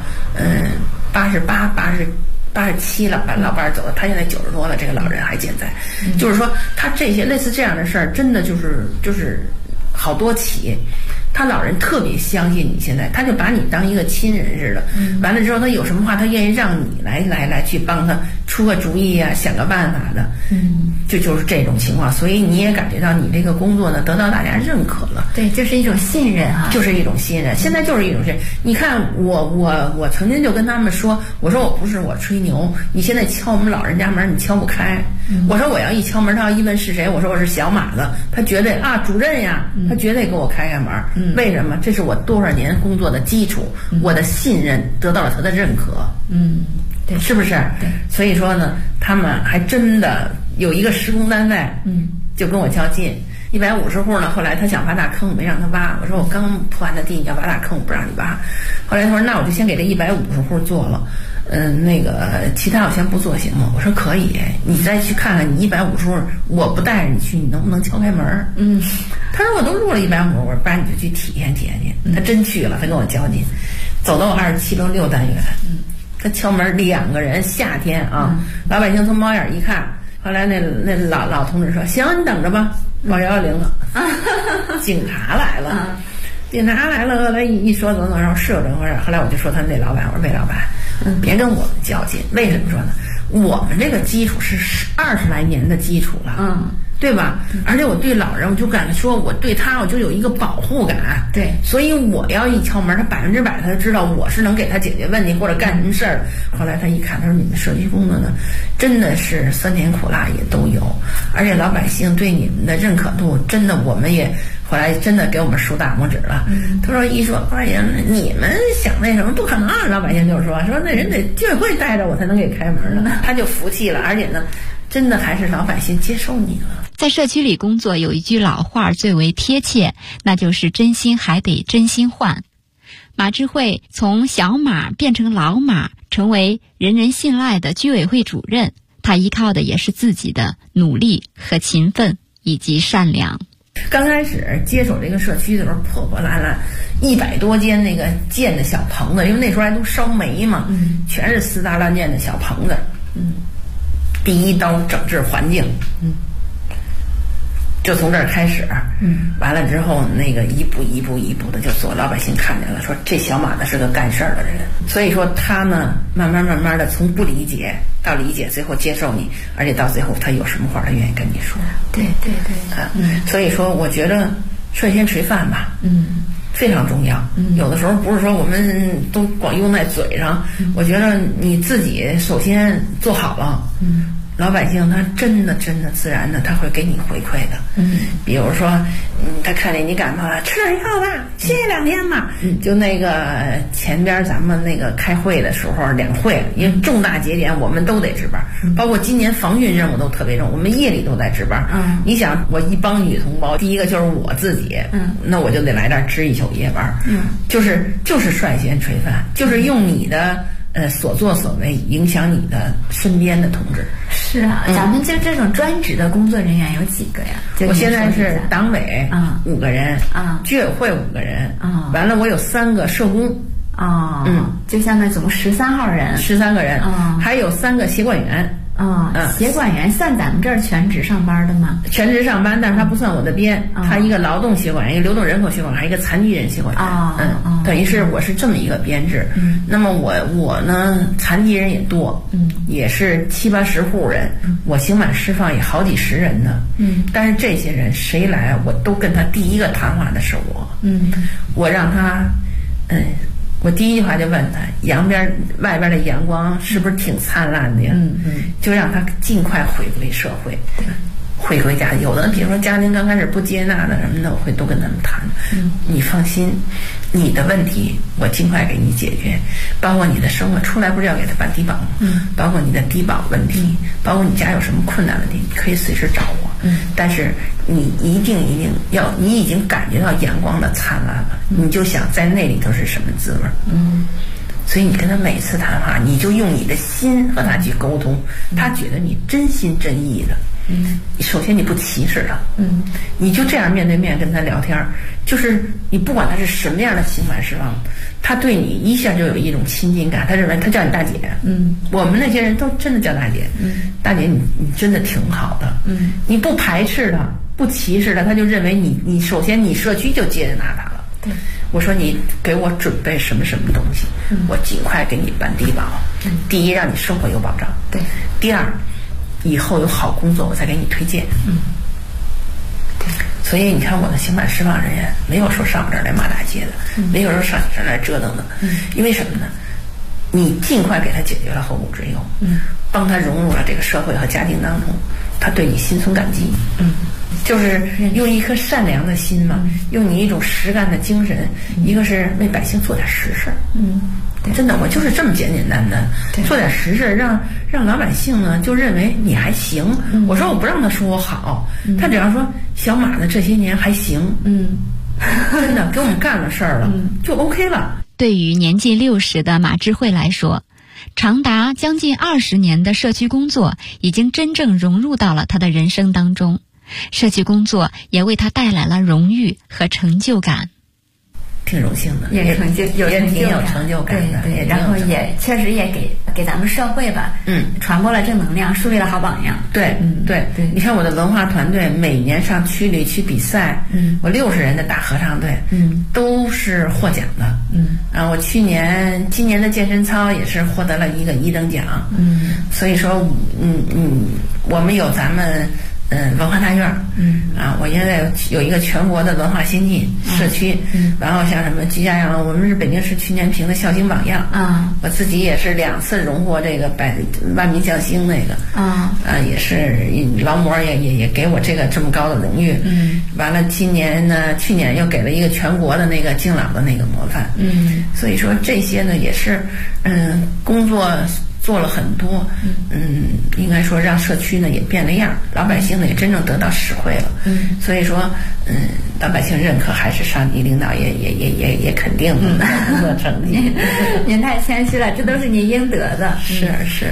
87了，把老伴走了，他现在90多了，这个老人还健在。就是说，他这些类似这样的事儿，真的就是好多起。他老人特别相信你，现在他就把你当一个亲人似的。完了之后，他有什么话，他愿意让你来去帮他出个主意啊，想个办法的。就是这种情况，所以你也感觉到你这个工作呢得到大家认可了。 对，就是一种信任啊， 就是一种信任。现在就是一种信任。你看我曾经就跟他们说，我说我吹牛，你现在敲我们老人家门，你敲不开。我说我要一敲门，他要一问是谁，我说我是小马子，他绝对主任呀，他绝对给我开门。为什么？这是我多少年工作的基础，我的信任得到了他的认可。对，是不是？对，所以说呢，他们还真的有一个施工单位，就跟我较劲，150户呢。后来他想挖大坑，没让他挖。我说我刚铺完的地，你要挖大坑，我不让你挖。后来他说，那我就先给这150户做了，那个其他我先不做行吗？我说可以，你再去看看你150户，我不带着你去，你能不能敲开门？他说我都入了150户，我说不然你就去体验体验去。他真去了，他跟我较劲，走到我27楼6单元，他敲门，2个人，夏天啊，老百姓从猫眼一看，后来那老同志说：“行，你等着吧，报110了。”警察来了，后来一说怎么，然后是有这么回事。后来我就说他那老板，我说魏老板，别跟我们较劲。为什么说呢？我们这个基础是20来年的基础了，对吧？而且我对老人，我就敢说，我对他我就有一个保护感。对，所以我要一敲门，他100%他就知道我是能给他解决问题或者干什么事儿。后来他一看，他说你们社区工作呢，真的是酸甜苦辣也都有，而且老百姓对你们的认可度，真的我们也后来真的给我们竖大拇指了。他说一说，哎呀，你们想那什么不可能啊！老百姓就说那人得居委会带着我才能给开门呢，他就服气了，而且呢，真的还是老百姓接受你了。 在社区里工作有一句老话最为贴切，那就是真心还得真心换。马智慧从小马变成老马，成为人人信赖的居委会主任，他依靠的也是自己的努力和勤奋以及善良。 刚开始接手这个社区的时候，破破烂烂，100多间那个建的小棚子，因为那时候还都烧煤嘛，全是4大乱建的小棚子。第一刀整治环境，就从这儿开始。完了之后，那个一步一步的就做，老百姓看见了，说这小马呢是个干事儿的人。所以说他呢，慢慢的从不理解到理解，最后接受你，而且到最后他有什么话他愿意跟你说。 对， 所以说我觉得率先垂范吧，非常重要。有的时候不是说我们都光用在嘴上，我觉得你自己首先做好了，老百姓他真的自然的他会给你回馈的。比如说他看见你感冒了，吃点药吧，歇2天吧。就那个前边咱们那个开会的时候，两会因为重大节点我们都得值班，包括今年防汛任务都特别重，我们夜里都在值班。你想我一帮女同胞，第一个就是我自己，那我就得来这儿值1宿夜班。就是率先垂范，就是用你的所作所为影响你的身边的同志。 是啊，咱们就这种专职的工作人员有几个呀？ 我现在是党委5个人，居委会5个人，完了我有3个社工， 就相当于总共13号人 ，13个人，还有3个协管员。 协管员算咱们这儿全职上班的吗？ 全职上班，但是他不算我的编，他一个劳动协管员，一个流动人口协管员，还有一个残疾人协管员。等于是我是这么一个编制。那么我呢，残疾人也多，也是70、80户人，我刑满释放也好几十人呢。但是这些人谁来，我都跟他第一个谈话的是我。我让他，我第一句话就问他，外边的阳光是不是挺灿烂的呀？就让他尽快回归社会，回归家。有的比如说家庭刚开始不接纳的什么的，我会都跟他们谈。你放心，你的问题我尽快给你解决，包括你的生活出来不是要给他办低保吗？包括你的低保问题，包括你家有什么困难问题，你可以随时找我。但是你一定要，你已经感觉到阳光的灿烂了，你就想在那里头是什么滋味。所以你跟他每次谈话，你就用你的心和他去沟通，他觉得你真心真意的。首先你不歧视他，你就这样面对面跟他聊天，就是你不管他是什么样的刑满释放，他对你一下就有一种亲近感，他认为他叫你大姐。我们那些人都真的叫大姐。大姐你真的挺好的。你不排斥他，不歧视他，他就认为你首先你社区就接纳他了。我说你给我准备什么东西，我尽快给你办低保。第一，让你生活有保障。第二，以后有好工作我再给你推荐。所以你看我的刑满释放人员没有说上我这儿来骂大街的，没有说上你这儿来折腾的。因为什么呢？你尽快给他解决了后顾之忧，帮他融入了这个社会和家庭当中，他对你心存感激。就是用一颗善良的心嘛，用你一种实干的精神，一个是为百姓做点实事。真的，我就是这么简简单单做点实事，让老百姓呢就认为你还行。我说我不让他说我好，他只要说小马呢这些年还行，真的给我们干了事儿了，就 OK 了。 对于年近60的马智慧来说，长达将近20年的社区工作已经真正融入到了他的人生当中，社区工作也为他带来了荣誉和成就感。 挺荣幸的， 也挺有成就感的。 对，然后也确实也给咱们社会吧，传播了正能量，树立了好榜样。 对，你看我的文化团队每年上区里去比赛，我60人的大合唱队，都是获奖的。我今年的健身操也是获得了一个1等奖。所以说，我们有咱们文化大院，我现在有一个全国的文化先进社区，然后像什么居家养老，我们是北京市去年评的孝经榜样我自己也是2次荣获这个万民匠星那个也是劳模也给我这么高的荣誉，完了去年又给了一个全国的那个敬老的那个模范，所以说这些呢也是工作做了很多，应该说让社区呢也变了样，老百姓呢也真正得到实惠了，所以说，老百姓认可还是上级领导也肯定的工作成绩。 您太谦虚了，这都是您应得的。 是，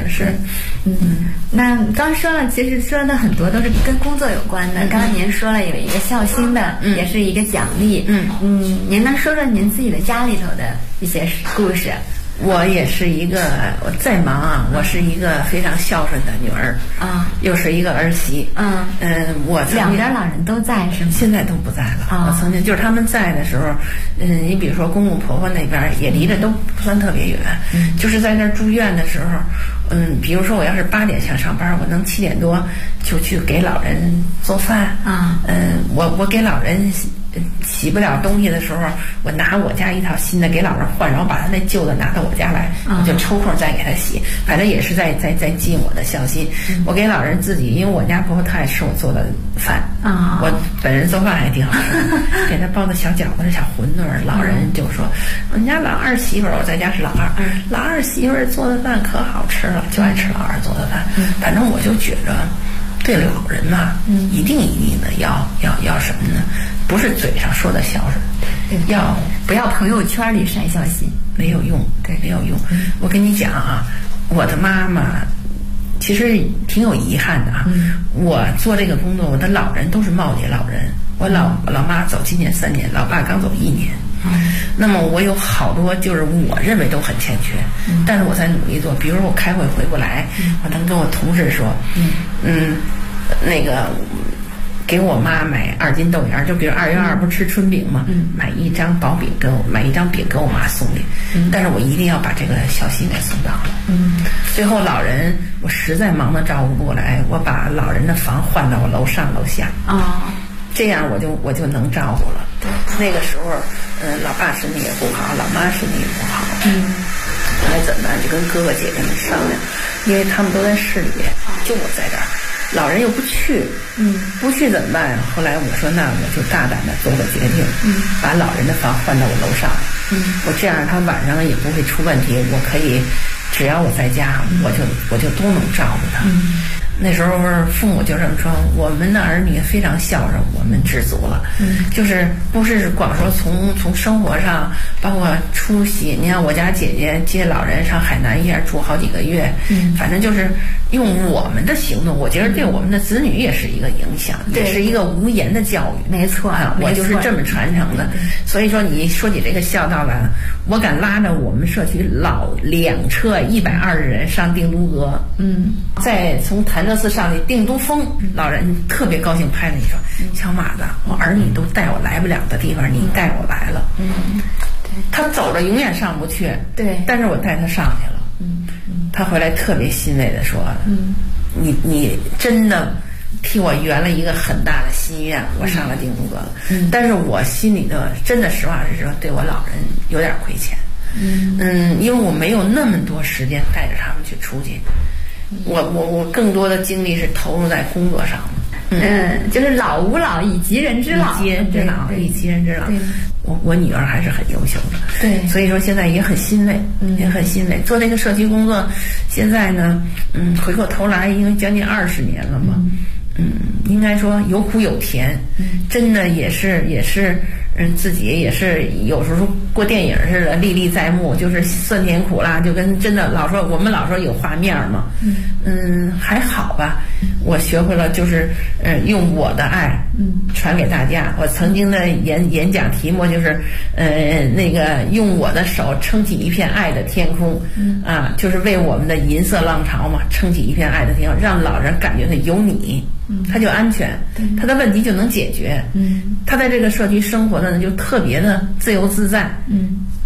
那刚说了，其实说的很多都是跟工作有关的。刚刚您说了有一个孝心的，也是一个奖励。您能说说您自己的家里头的一些故事？ 我也是一个，我再忙我是一个非常孝顺的女儿又是一个儿媳。我两边老人都在是吗？ 现在都不在了。我曾经就是他们在的时候，你比如说公公婆婆那边也离着都不算特别远，就是在那儿住院的时候，比如说我要是8点想上班，我能7点多就去给老人做饭我给老人洗不了东西的时候，我拿我家一套新的给老人换，然后把他那旧的拿到我家来，我就抽空再给他洗，反正也是在尽我的孝心。我给老人自己，因为我家婆婆特爱吃我做的饭我本人做饭还挺好吃，给他包的小饺子、小馄饨，老人就说我们家老二媳妇儿，我在家是老二，老二媳妇儿做的饭可好吃了，就爱吃老二做的饭。反正我就觉着对老人嘛，一定的要什么呢？不是嘴上说的孝顺， 不要朋友圈里晒孝心， 没有用，没有用。我跟你讲我的妈妈其实挺有遗憾的我做这个工作，我的老人都是耄耋老人，我老妈走今年3年，老爸刚走1年。那么我有好多就是我认为都很欠缺，但是我在努力做。比如说我开会回不来，我能跟我同事说，那个给我妈买2斤豆芽，就比如2月2不是吃春饼吗？买一张薄饼买一张饼给我妈送去，但是我一定要把这个孝心给送到了。最后老人我实在忙得照顾不过来，我把老人的房换到我楼上楼下这样我就能照顾了。那个时候老爸身体也不好，老妈身体也不好，后来怎么办？就跟哥哥姐姐们商量，因为他们都在市里，就我在这儿，老人又不去，不去怎么办？后来我说那我就大胆的做个决定，把老人的房换到我楼上来，我这样他晚上也不会出问题，我可以只要我在家，我就都能照顾他。那时候父母就这么说，我们的儿女非常孝顺，我们知足了。就是不是光说从生活上，包括出席，你看我家姐姐接老人上海南医院住好几个月，反正就是用我们的行动，我觉得对我们的子女也是一个影响，也是一个无言的教育。 没错我就是这么传承的。所以说你说起这个孝道来了，我敢拉着我们社区老2车120人上定都阁，再从潭柘寺上去定都峰，老人特别高兴，拍着你说，小马子，我儿女都带我来不了的地方，你带我来了。他走了永远上不去，但是我带他上去了。他回来特别欣慰的说，你真的替我圆了一个很大的心愿，我上了定都阁了。但是我心里的真的实话实说，对我老人有点亏欠。因为我没有那么多时间带着他们去出去，我更多的精力是投入在工作上。 就是老吾老以及人之老， 以及人之老。我女儿还是很优秀的，所以说现在也很欣慰，也很欣慰。做这个社区工作，现在呢，回过头来，因为将近20年了嘛，应该说有苦有甜，真的也是。自己也是有时候过电影似的，历历在目，就是酸甜苦辣，就跟真的我们老说有画面嘛。还好吧，我学会了就是用我的爱传给大家。我曾经的演讲题目就是那个用我的手撑起一片爱的天空，就是为我们的银色浪潮嘛撑起一片爱的天空，让老人感觉到有你，他就安全，他的问题就能解决，他在这个社区生活的就特别的自由自在。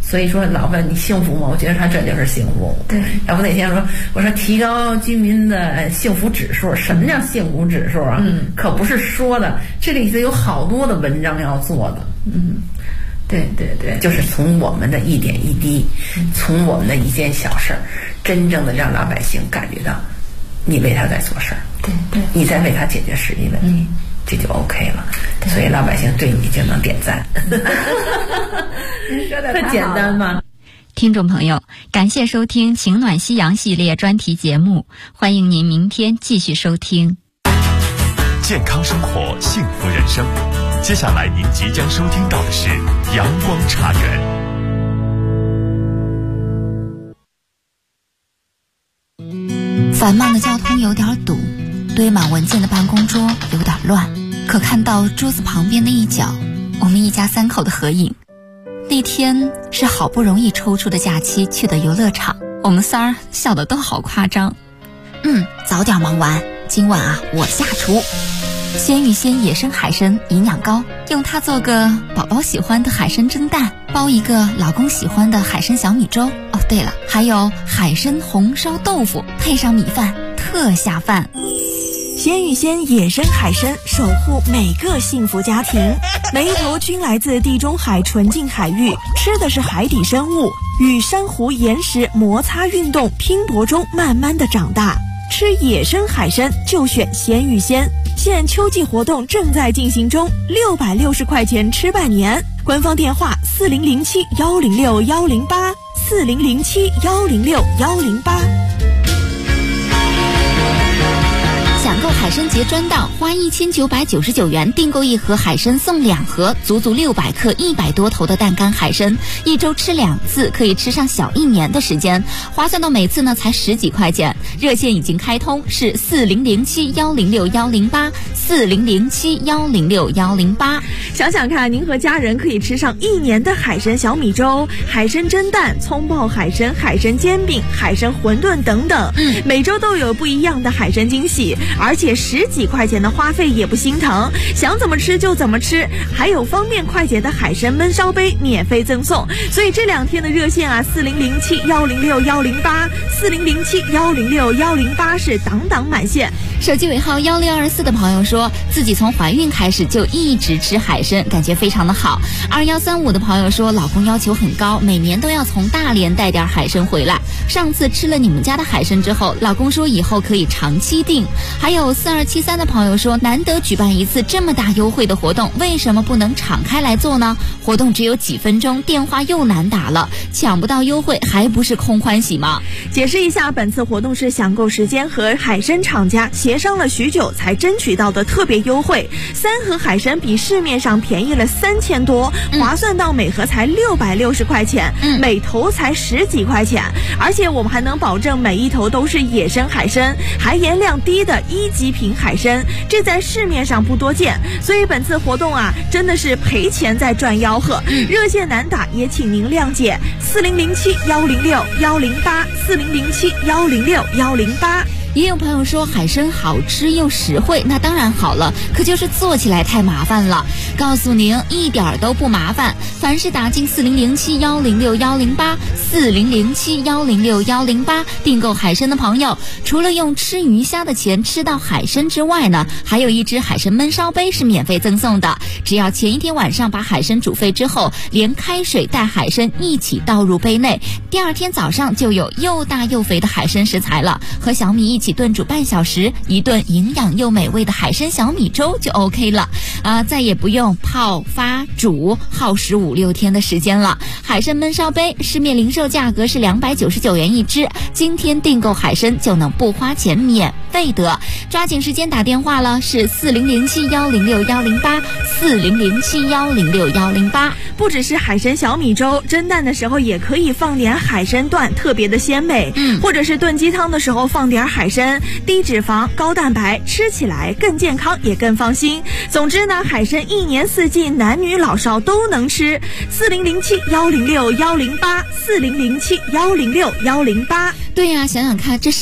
所以说老问你幸福吗？我觉得他这就是幸福。 对， 要不那天我说提高居民的幸福指数，什么叫幸福指数啊？可不是说的，这里头有好多的文章要做的。 对对对， 就是从我们的一点一滴，从我们的一件小事儿，真正的让老百姓感觉到你为他在做事儿， 对对， 你在为他解决实际问题，这就 OK 了。所以老百姓对你就能点赞。 您说的特简单吗？ 听众朋友，感谢收听晴暖夕阳系列专题节目，欢迎您明天继续收听。 健康生活，幸福人生。接下来您即将收听到的是阳光茶园。 繁忙的交通有点堵，堆满文件的办公桌有点乱，可看到桌子旁边的一角，我们一家3口的合影。那天是好不容易抽出的假期去的游乐场，我们仨笑得都好夸张。早点忙完，今晚啊我下厨。鲜芋仙野生海参营养膏，用它做个宝宝喜欢的海参蒸蛋，包一个老公喜欢的海参小米粥。哦，对了，还有海参红烧豆腐，配上米饭，特下饭。 鲜芋仙野生海参，守护每个幸福家庭。每一头均来自地中海纯净海域，吃的是海底生物，与珊瑚岩石摩擦运动拼搏中慢慢的长大。吃野生海参就选鲜芋仙。现秋季活动正在进行中，660块钱吃半年。官方电话4007106108，4007106108。 抢购海参节专档，花1999元订购1盒海参送2盒，足600克100多头的淡干海参，1周吃2次，可以吃上小1年的时间，划算到每次呢才10几块钱。热线已经开通，是4007106108，4007106108。 想想看，您和家人可以吃上1年的海参小米粥、海参蒸蛋、葱爆海参、海参煎饼、海参馄饨等等，每周都有不一样的海参惊喜。而且10几块钱的花费也不心疼，想怎么吃就怎么吃，还有方便快捷的海参焖烧杯免费赠送。所以这2天的热线啊，4007106108，4007106108是档档满线。 手机尾号1624的朋友说，自己从怀孕开始就一直吃海参，感觉非常的好。2135的朋友说，老公要求很高，每年都要从大连带点海参回来。上次吃了你们家的海参之后，老公说以后可以长期订。还有4273的朋友说，难得举办一次这么大优惠的活动，为什么不能敞开来做呢？活动只有几分钟，电话又难打了，抢不到优惠还不是空欢喜吗？ 解释一下，本次活动是抢购时间和海参厂家协商了许久才争取到的特别优惠，3盒海参比市面上便宜了3000多，划算到每盒才660块钱，每头才10几块钱，而且我们还能保证每一头都是野生海参，含盐量低的1级品海参，这在市面上不多见，所以本次活动啊，真的是赔钱在赚吆喝。热线难打，也请您谅解。4007106108，4007106108。 也有朋友说海参好吃又实惠，那当然好了，可就是做起来太麻烦了。告诉您，一点都不麻烦，凡是打进4007106108，4007106108订购海参的朋友，除了用吃鱼虾的钱吃到海参之外呢，还有一只海参焖烧杯是免费赠送的。只要前一天晚上把海参煮沸之后，连开水带海参一起倒入杯内，第2天早上就有又大又肥的海参食材了，和小米一起炖煮半小时，一顿营养又美味的海参小米粥就 OK 了再也不用泡发煮耗时5、6天的时间了。海参焖烧杯市面零售价格是299元一只，今天订购海参就能不花钱免费得，抓紧时间打电话了，是4007106108，4007106108。 不只是海参小米粥，蒸蛋的时候也可以放点海参段，特别的鲜美。或者是炖鸡汤的时候放点海参，低脂肪高蛋白，吃起来更健康也更放心。总之呢，海参1年4季男女老少都能吃。4007106108，4007106108。 对呀，想想看，这